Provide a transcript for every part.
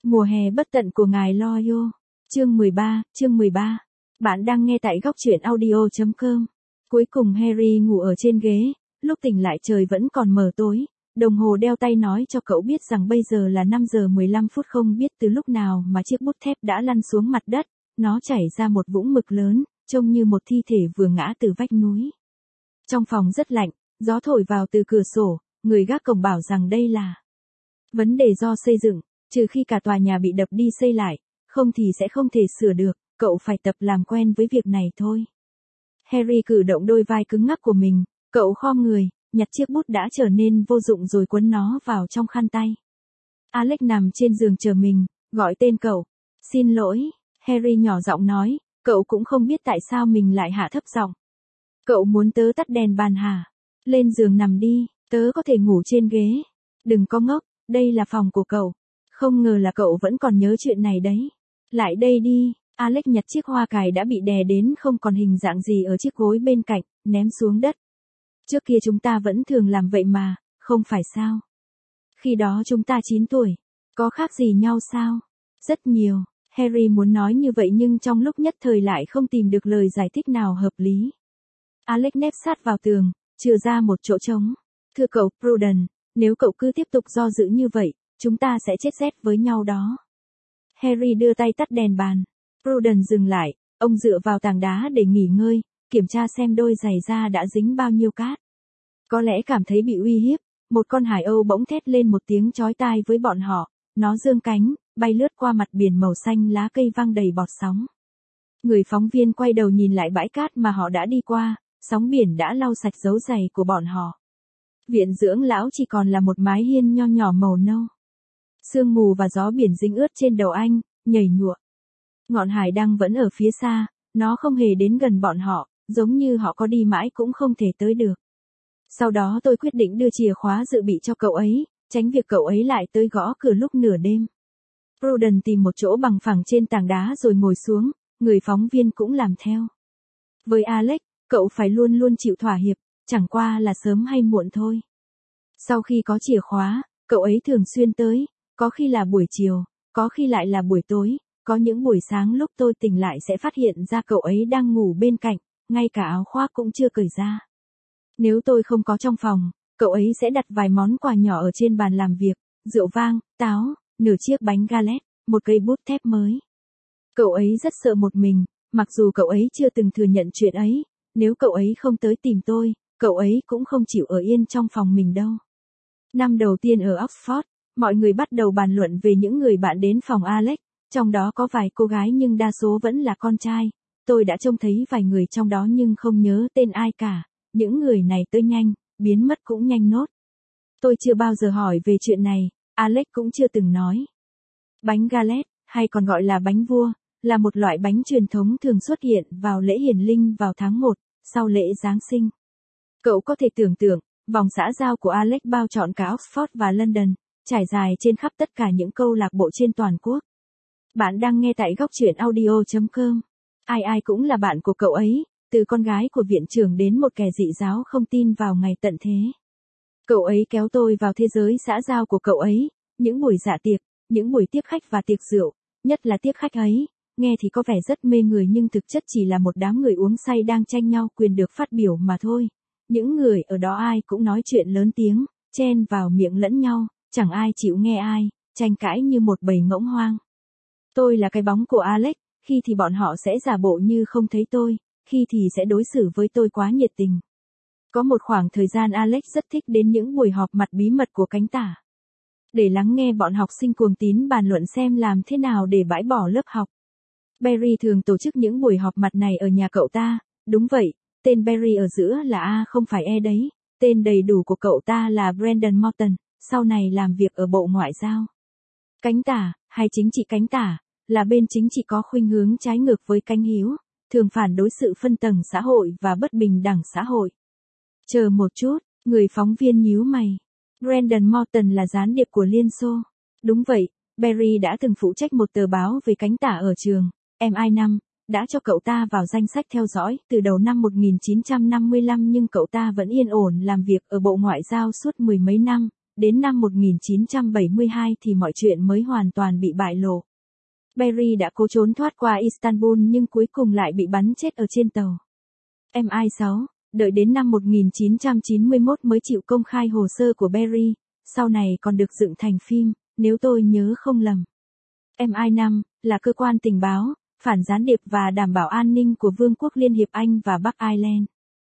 Mùa hè bất tận của ngài Loyo. Chương 13. Bạn đang nghe tại góc truyện audio.com. Cuối cùng Harry ngủ ở trên ghế, lúc tỉnh lại trời vẫn còn mờ tối. Đồng hồ đeo tay nói cho cậu biết rằng bây giờ là 5 giờ 15 phút, không biết từ lúc nào mà chiếc bút thép đã lăn xuống mặt đất, nó chảy ra một vũng mực lớn, trông như một thi thể vừa ngã từ vách núi. Trong phòng rất lạnh, gió thổi vào từ cửa sổ, người gác cổng bảo rằng đây là vấn đề do xây dựng, trừ khi cả tòa nhà bị đập đi xây lại, không thì sẽ không thể sửa được, cậu phải tập làm quen với việc này thôi. Harry cử động đôi vai cứng ngắc của mình, cậu khom người, nhặt chiếc bút đã trở nên vô dụng rồi quấn nó vào trong khăn tay. Alex nằm trên giường chờ mình, gọi tên cậu. Xin lỗi, Harry nhỏ giọng nói, cậu cũng không biết tại sao mình lại hạ thấp giọng. Cậu muốn tớ tắt đèn bàn hả? Lên giường nằm đi, tớ có thể ngủ trên ghế. Đừng có ngốc, đây là phòng của cậu. Không ngờ là cậu vẫn còn nhớ chuyện này đấy. Lại đây đi, Alex nhặt chiếc hoa cài đã bị đè đến không còn hình dạng gì ở chiếc gối bên cạnh, ném xuống đất. Trước kia chúng ta vẫn thường làm vậy mà, không phải sao? Khi đó chúng ta 9 tuổi, có khác gì nhau sao? Rất nhiều, Harry muốn nói như vậy nhưng trong lúc nhất thời lại không tìm được lời giải thích nào hợp lý. Alex nép sát vào tường, chừa ra một chỗ trống. Thưa cậu Prudence, nếu cậu cứ tiếp tục do dự như vậy, chúng ta sẽ chết rét với nhau đó. Harry đưa tay tắt đèn bàn. Prudence dừng lại, ông dựa vào tảng đá để nghỉ ngơi, kiểm tra xem đôi giày da đã dính bao nhiêu cát. Có lẽ cảm thấy bị uy hiếp, một con hải âu bỗng thét lên một tiếng chói tai với bọn họ, nó giương cánh, bay lướt qua mặt biển màu xanh lá cây văng đầy bọt sóng. Người phóng viên quay đầu nhìn lại bãi cát mà họ đã đi qua, sóng biển đã lau sạch dấu giày của bọn họ. Viện dưỡng lão chỉ còn là một mái hiên nho nhỏ màu nâu. Sương mù và gió biển dính ướt trên đầu anh, nhảy nhụa. Ngọn hải đăng vẫn ở phía xa, nó không hề đến gần bọn họ, giống như họ có đi mãi cũng không thể tới được. Sau đó tôi quyết định đưa chìa khóa dự bị cho cậu ấy, tránh việc cậu ấy lại tới gõ cửa lúc nửa đêm. Prudence tìm một chỗ bằng phẳng trên tảng đá rồi ngồi xuống, người phóng viên cũng làm theo. Với Alex, cậu phải luôn luôn chịu thỏa hiệp, chẳng qua là sớm hay muộn thôi. Sau khi có chìa khóa, cậu ấy thường xuyên tới, có khi là buổi chiều, có khi lại là buổi tối, có những buổi sáng lúc tôi tỉnh lại sẽ phát hiện ra cậu ấy đang ngủ bên cạnh, ngay cả áo khoác cũng chưa cởi ra. Nếu tôi không có trong phòng, cậu ấy sẽ đặt vài món quà nhỏ ở trên bàn làm việc, rượu vang, táo, nửa chiếc bánh galette, một cây bút thép mới. Cậu ấy rất sợ một mình, mặc dù cậu ấy chưa từng thừa nhận chuyện ấy, nếu cậu ấy không tới tìm tôi, cậu ấy cũng không chịu ở yên trong phòng mình đâu. Năm đầu tiên ở Oxford, mọi người bắt đầu bàn luận về những người bạn đến phòng Alex, trong đó có vài cô gái nhưng đa số vẫn là con trai. Tôi đã trông thấy vài người trong đó nhưng không nhớ tên ai cả, những người này tới nhanh, biến mất cũng nhanh nốt. Tôi chưa bao giờ hỏi về chuyện này, Alex cũng chưa từng nói. Bánh galette, hay còn gọi là bánh vua, là một loại bánh truyền thống thường xuất hiện vào lễ hiển linh vào tháng 1, sau lễ Giáng sinh. Cậu có thể tưởng tượng, vòng xã giao của Alex bao trọn cả Oxford và London, trải dài trên khắp tất cả những câu lạc bộ trên toàn quốc. Bạn đang nghe tại góc truyện audio.com. Ai ai cũng là bạn của cậu ấy, từ con gái của viện trưởng đến một kẻ dị giáo không tin vào ngày tận thế. Cậu ấy kéo tôi vào thế giới xã giao của cậu ấy, những buổi dạ tiệc, những buổi tiếp khách và tiệc rượu, nhất là tiếp khách ấy, nghe thì có vẻ rất mê người nhưng thực chất chỉ là một đám người uống say đang tranh nhau quyền được phát biểu mà thôi. Những người ở đó ai cũng nói chuyện lớn tiếng, chen vào miệng lẫn nhau, chẳng ai chịu nghe ai, tranh cãi như một bầy ngỗng hoang. Tôi là cái bóng của Alex, khi thì bọn họ sẽ giả bộ như không thấy tôi, khi thì sẽ đối xử với tôi quá nhiệt tình. Có một khoảng thời gian Alex rất thích đến những buổi họp mặt bí mật của cánh tả. Để lắng nghe bọn học sinh cuồng tín bàn luận xem làm thế nào để bãi bỏ lớp học. Barry thường tổ chức những buổi họp mặt này ở nhà cậu ta, đúng vậy, tên Barry ở giữa là A không phải E đấy, tên đầy đủ của cậu ta là Brandon Morton, sau này làm việc ở Bộ Ngoại giao. Cánh tả, hay chính trị cánh tả, là bên chính trị có khuynh hướng trái ngược với cánh hữu, thường phản đối sự phân tầng xã hội và bất bình đẳng xã hội. Chờ một chút, người phóng viên nhíu mày. Brandon Morton là gián điệp của Liên Xô. Đúng vậy, Barry đã từng phụ trách một tờ báo về cánh tả ở trường, MI5, đã cho cậu ta vào danh sách theo dõi từ đầu năm 1955 nhưng cậu ta vẫn yên ổn làm việc ở Bộ Ngoại giao suốt mười mấy năm, đến năm 1972 thì mọi chuyện mới hoàn toàn bị bại lộ. Berry đã cố trốn thoát qua Istanbul nhưng cuối cùng lại bị bắn chết ở trên tàu MI6, đợi đến năm 1991 mới chịu công khai hồ sơ của Berry, sau này còn được dựng thành phim, nếu tôi nhớ không lầm. MI5 là cơ quan tình báo, phản gián điệp và đảm bảo an ninh của Vương quốc Liên hiệp Anh và Bắc Ireland.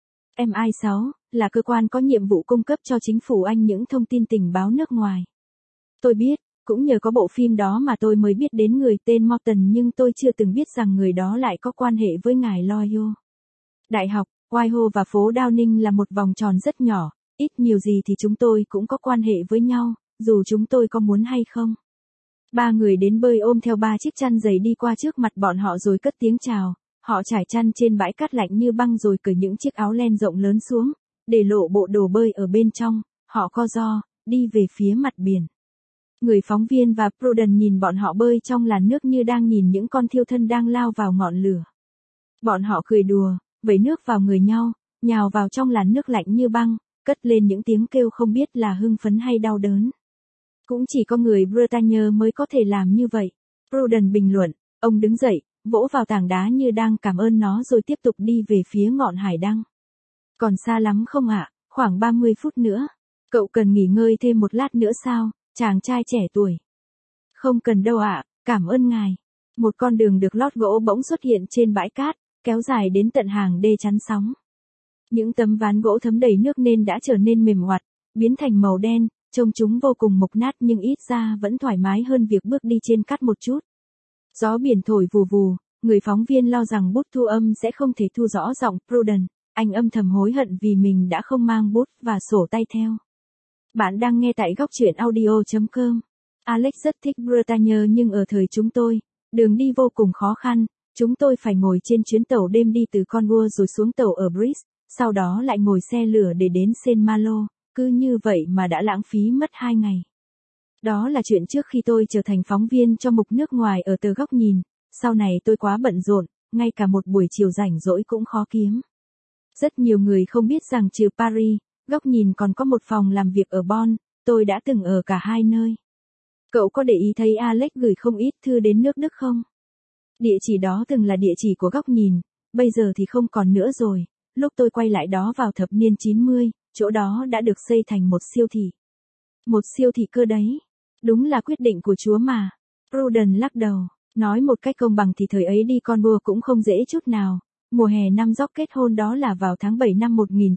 MI6 là cơ quan có nhiệm vụ cung cấp cho chính phủ Anh những thông tin tình báo nước ngoài. Tôi biết, cũng nhờ có bộ phim đó mà tôi mới biết đến người tên Morton nhưng tôi chưa từng biết rằng người đó lại có quan hệ với ngài Loyo. Đại học, Whitehall và phố Downing là một vòng tròn rất nhỏ, ít nhiều gì thì chúng tôi cũng có quan hệ với nhau, dù chúng tôi có muốn hay không. Ba người đến bơi ôm theo ba chiếc chăn dày đi qua trước mặt bọn họ rồi cất tiếng chào, họ trải chăn trên bãi cát lạnh như băng rồi cởi những chiếc áo len rộng lớn xuống, để lộ bộ đồ bơi ở bên trong, họ co ro, đi về phía mặt biển. Người phóng viên và Pruden nhìn bọn họ bơi trong làn nước như đang nhìn những con thiêu thân đang lao vào ngọn lửa. Bọn họ cười đùa, vẩy nước vào người nhau, nhào vào trong làn nước lạnh như băng, cất lên những tiếng kêu không biết là hưng phấn hay đau đớn. Cũng chỉ có người Bretagne mới có thể làm như vậy. Pruden bình luận, ông đứng dậy, vỗ vào tảng đá như đang cảm ơn nó rồi tiếp tục đi về phía ngọn hải đăng. Còn xa lắm không ạ? Khoảng 30 phút nữa. Cậu cần nghỉ ngơi thêm một lát nữa sao, chàng trai trẻ tuổi? Không cần đâu ạ, cảm ơn ngài. Một con đường được lót gỗ bỗng xuất hiện trên bãi cát, kéo dài đến tận hàng đê chắn sóng. Những tấm ván gỗ thấm đầy nước nên đã trở nên mềm oặt, biến thành màu đen, trông chúng vô cùng mục nát nhưng ít ra vẫn thoải mái hơn việc bước đi trên cát một chút. Gió biển thổi vù vù, người phóng viên lo rằng bút thu âm sẽ không thể thu rõ giọng Pruden, anh âm thầm hối hận vì mình đã không mang bút và sổ tay theo. Bạn đang nghe tại góc truyện audio.com. Alex rất thích Bretagne nhưng ở thời chúng tôi, đường đi vô cùng khó khăn, chúng tôi phải ngồi trên chuyến tàu đêm đi từ Cornwall rồi xuống tàu ở Brest, sau đó lại ngồi xe lửa để đến Saint Malo, cứ như vậy mà đã lãng phí mất 2 ngày. Đó là chuyện trước khi tôi trở thành phóng viên cho mục nước ngoài ở tờ Góc Nhìn, sau này tôi quá bận rộn, ngay cả một buổi chiều rảnh rỗi cũng khó kiếm. Rất nhiều người không biết rằng trừ Paris, Góc Nhìn còn có một phòng làm việc ở Bonn, tôi đã từng ở cả hai nơi. Cậu có để ý thấy Alex gửi không ít thư đến nước Đức không? Địa chỉ đó từng là địa chỉ của Góc Nhìn, bây giờ thì không còn nữa rồi, lúc tôi quay lại đó vào thập niên 90, chỗ đó đã được xây thành một siêu thị. Một siêu thị cơ đấy. Đúng là quyết định của Chúa mà. Pruden lắc đầu, nói một cách công bằng thì thời ấy đi Cornwall cũng không dễ chút nào. Mùa hè năm Jock kết hôn đó là vào tháng 7 năm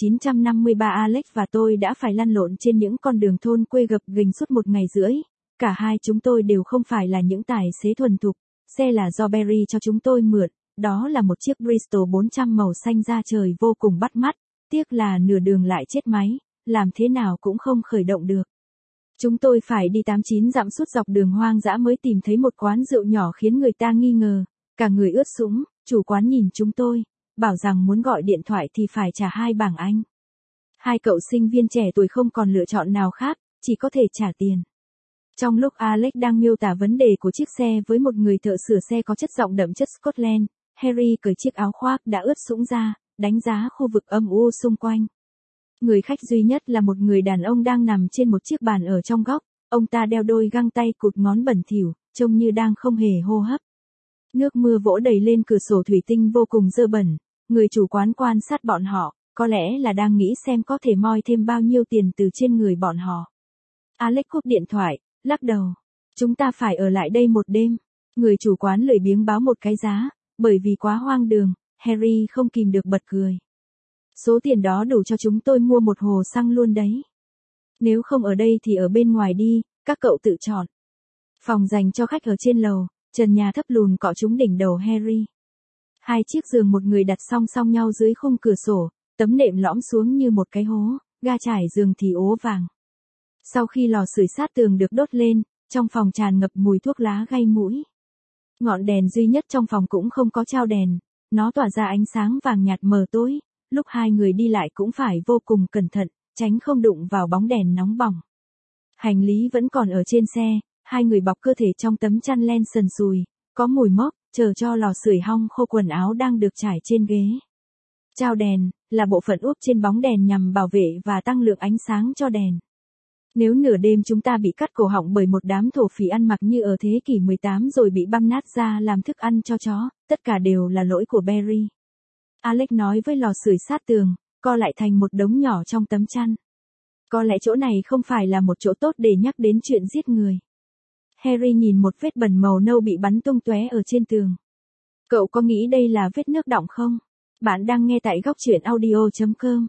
1953 Alex và tôi đã phải lăn lộn trên những con đường thôn quê gập ghềnh suốt 1 ngày rưỡi. Cả hai chúng tôi đều không phải là những tài xế thuần thục. Xe là do Berry cho chúng tôi mượn, đó là một chiếc Bristol 400 màu xanh da trời vô cùng bắt mắt. Tiếc là nửa đường lại chết máy, làm thế nào cũng không khởi động được. Chúng tôi phải đi 8-9 dặm suốt dọc đường hoang dã mới tìm thấy một quán rượu nhỏ khiến người ta nghi ngờ. Cả người ướt sũng, chủ quán nhìn chúng tôi, bảo rằng muốn gọi điện thoại thì phải trả 2 bảng Anh. Hai cậu sinh viên trẻ tuổi không còn lựa chọn nào khác, chỉ có thể trả tiền. Trong lúc Alex đang miêu tả vấn đề của chiếc xe với một người thợ sửa xe có chất giọng đậm chất Scotland, Harry cởi chiếc áo khoác đã ướt sũng ra, đánh giá khu vực âm u xung quanh. Người khách duy nhất là một người đàn ông đang nằm trên một chiếc bàn ở trong góc, ông ta đeo đôi găng tay cụt ngón bẩn thỉu, trông như đang không hề hô hấp. Nước mưa vỗ đầy lên cửa sổ thủy tinh vô cùng dơ bẩn, người chủ quán quan sát bọn họ, có lẽ là đang nghĩ xem có thể moi thêm bao nhiêu tiền từ trên người bọn họ. Alex cúp điện thoại, lắc đầu. Chúng ta phải ở lại đây một đêm. Người chủ quán lười biếng báo một cái giá, bởi vì quá hoang đường, Harry không kìm được bật cười. Số tiền đó đủ cho chúng tôi mua một hồ xăng luôn đấy. Nếu không ở đây thì ở bên ngoài đi, các cậu tự chọn. Phòng dành cho khách ở trên lầu, trần nhà thấp lùn cọ trúng đỉnh đầu Harry. 2 chiếc giường một người đặt song song nhau dưới khung cửa sổ, tấm nệm lõm xuống như một cái hố, ga trải giường thì ố vàng. Sau khi lò sưởi sát tường được đốt lên, trong phòng tràn ngập mùi thuốc lá gây mũi. Ngọn đèn duy nhất trong phòng cũng không có trao đèn, nó tỏa ra ánh sáng vàng nhạt mờ tối, lúc hai người đi lại cũng phải vô cùng cẩn thận, tránh không đụng vào bóng đèn nóng bỏng. Hành lý vẫn còn ở trên xe, hai người bọc cơ thể trong tấm chăn len sần sùi, có mùi mốc, chờ cho lò sưởi hong khô quần áo đang được trải trên ghế. Trao đèn là bộ phận úp trên bóng đèn nhằm bảo vệ và tăng lượng ánh sáng cho đèn. Nếu nửa đêm chúng ta bị cắt cổ họng bởi một đám thổ phỉ ăn mặc như ở thế kỷ 18 rồi bị băm nát ra làm thức ăn cho chó, tất cả đều là lỗi của Barry. Alex nói với lò sưởi sát tường, co lại thành một đống nhỏ trong tấm chăn. Có lẽ chỗ này không phải là một chỗ tốt để nhắc đến chuyện giết người. Harry nhìn một vết bẩn màu nâu bị bắn tung tóe ở trên tường. Cậu có nghĩ đây là vết nước đọng không? Bạn đang nghe tại góc truyện audio.com.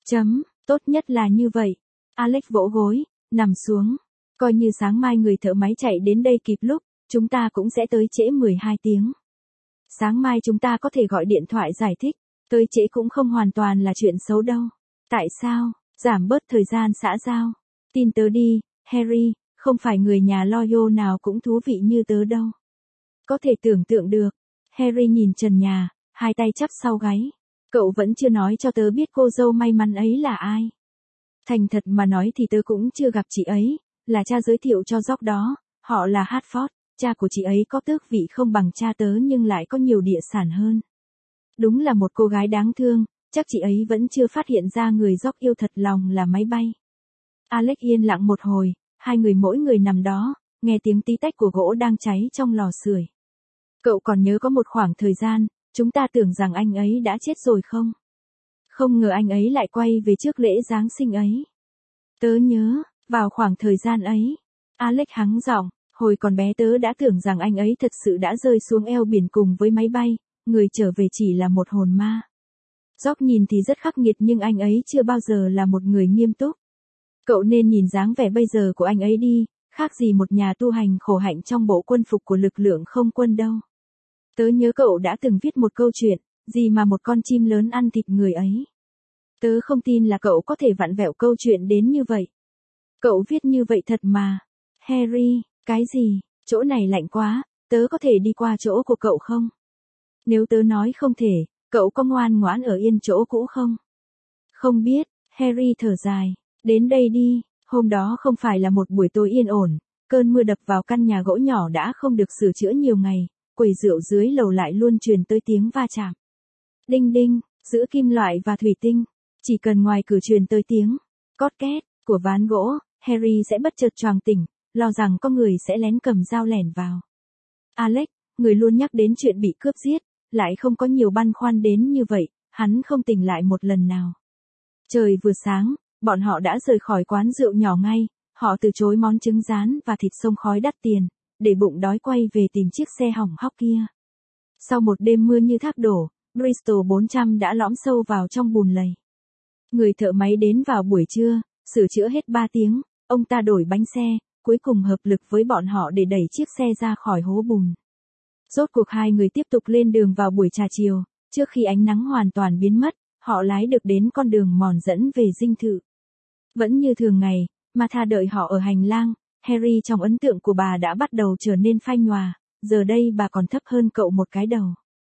Tốt nhất là như vậy. Alex vỗ gối, nằm xuống. Coi như sáng mai người thợ máy chạy đến đây kịp lúc, chúng ta cũng sẽ tới trễ 12 tiếng. Sáng mai chúng ta có thể gọi điện thoại giải thích, tới trễ cũng không hoàn toàn là chuyện xấu đâu. Tại sao? Giảm bớt thời gian xã giao. Tin tớ đi, Harry, không phải người nhà Loyo nào cũng thú vị như tớ đâu. Có thể tưởng tượng được. Harry nhìn trần nhà, hai tay chắp sau gáy. Cậu vẫn chưa nói cho tớ biết cô dâu may mắn ấy là ai. Thành thật mà nói thì tớ cũng chưa gặp chị ấy, là cha giới thiệu cho George đó, họ là Hartford, cha của chị ấy có tước vị không bằng cha tớ nhưng lại có nhiều địa sản hơn. Đúng là một cô gái đáng thương, chắc chị ấy vẫn chưa phát hiện ra người George yêu thật lòng là máy bay. Alex yên lặng một hồi, hai người mỗi người nằm đó, nghe tiếng tí tách của gỗ đang cháy trong lò sưởi. Cậu còn nhớ có một khoảng thời gian, chúng ta tưởng rằng anh ấy đã chết rồi không? Không ngờ anh ấy lại quay về trước lễ Giáng sinh ấy. Tớ nhớ, vào khoảng thời gian ấy, Alex hắng giọng, hồi còn bé tớ đã tưởng rằng anh ấy thật sự đã rơi xuống eo biển cùng với máy bay, người trở về chỉ là một hồn ma. George nhìn thì rất khắc nghiệt nhưng anh ấy chưa bao giờ là một người nghiêm túc. Cậu nên nhìn dáng vẻ bây giờ của anh ấy đi, khác gì một nhà tu hành khổ hạnh trong bộ quân phục của lực lượng không quân đâu. Tớ nhớ cậu đã từng viết một câu chuyện, gì mà một con chim lớn ăn thịt người ấy. Tớ không tin là cậu có thể vặn vẹo câu chuyện đến như vậy. Cậu viết như vậy thật mà. Harry, cái gì, chỗ này lạnh quá, tớ có thể đi qua chỗ của cậu không? Nếu tớ nói không thể, cậu có ngoan ngoãn ở yên chỗ cũ không? Không biết, Harry thở dài, đến đây đi, hôm đó không phải là một buổi tối yên ổn, cơn mưa đập vào căn nhà gỗ nhỏ đã không được sửa chữa nhiều ngày, quầy rượu dưới lầu lại luôn truyền tới tiếng va chạm. Đinh đinh, giữa kim loại và thủy tinh, chỉ cần ngoài cửa truyền tới tiếng cót két của ván gỗ, Harry sẽ bất chợt choàng tỉnh, lo rằng có người sẽ lén cầm dao lẻn vào. Alex, người luôn nhắc đến chuyện bị cướp giết, lại không có nhiều băn khoăn đến như vậy, hắn không tỉnh lại một lần nào. Trời vừa sáng, bọn họ đã rời khỏi quán rượu nhỏ ngay, họ từ chối món trứng rán và thịt xông khói đắt tiền, để bụng đói quay về tìm chiếc xe hỏng hóc kia. Sau một đêm mưa như thác đổ, Bristol 400 đã lõm sâu vào trong bùn lầy. Người thợ máy đến vào buổi trưa, sửa chữa hết 3 tiếng, ông ta đổi bánh xe, cuối cùng hợp lực với bọn họ để đẩy chiếc xe ra khỏi hố bùn. Rốt cuộc hai người tiếp tục lên đường vào buổi trà chiều, trước khi ánh nắng hoàn toàn biến mất, họ lái được đến con đường mòn dẫn về dinh thự. Vẫn như thường ngày, Martha đợi họ ở hành lang, Harry trong ấn tượng của bà đã bắt đầu trở nên phai nhòa, giờ đây bà còn thấp hơn cậu một cái đầu.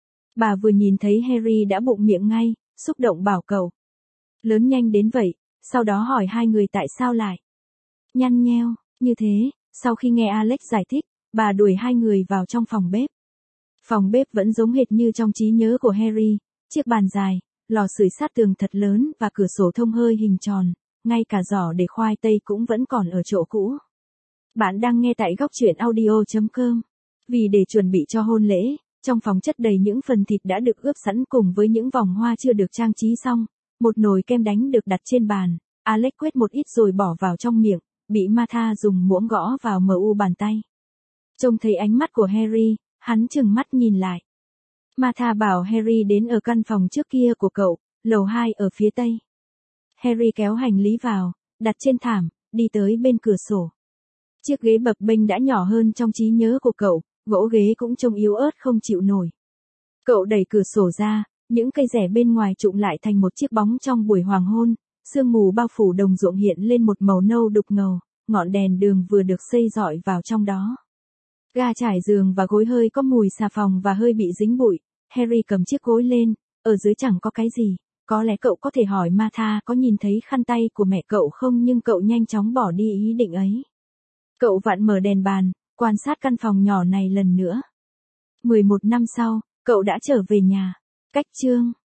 Bà vừa nhìn thấy Harry đã bụng miệng ngay, xúc động bảo cậu. Lớn nhanh đến vậy, sau đó hỏi hai người tại sao lại nhăn nheo như thế. Sau khi nghe Alex giải thích, bà đuổi hai người vào trong phòng bếp. Phòng bếp vẫn giống hệt như trong trí nhớ của Harry, chiếc bàn dài, lò sưởi sát tường thật lớn và cửa sổ thông hơi hình tròn, ngay cả giỏ để khoai tây cũng vẫn còn ở chỗ cũ. Bạn đang nghe tại góc truyện audio.com. Vì để chuẩn bị cho hôn lễ, trong phòng chất đầy những phần thịt đã được ướp sẵn cùng với những vòng hoa chưa được trang trí xong, một nồi kem đánh được đặt trên bàn, Alex quét một ít rồi bỏ vào trong miệng, bị Martha dùng muỗng gõ vào mu bàn tay. Trông thấy ánh mắt của Harry, hắn trừng mắt nhìn lại. Martha bảo Harry đến ở căn phòng trước kia của cậu, lầu 2 ở phía tây. Harry kéo hành lý vào, đặt trên thảm, đi tới bên cửa sổ. Chiếc ghế bập bênh đã nhỏ hơn trong trí nhớ của cậu, gỗ ghế cũng trông yếu ớt không chịu nổi. Cậu đẩy cửa sổ ra, những cây rẻ bên ngoài trụm lại thành một chiếc bóng trong buổi hoàng hôn, sương mù bao phủ đồng ruộng hiện lên một màu nâu đục ngầu, ngọn đèn đường vừa được xây dọi vào trong đó. Ga trải giường và gối hơi có mùi xà phòng và hơi bị dính bụi. Harry cầm chiếc gối lên, ở dưới chẳng có cái gì, có lẽ cậu có thể hỏi Martha có nhìn thấy khăn tay của mẹ cậu không, nhưng cậu nhanh chóng bỏ đi ý định ấy. Cậu vặn mở đèn bàn, quan sát căn phòng nhỏ này lần nữa. 11 năm sau, cậu đã trở về nhà. Cách chương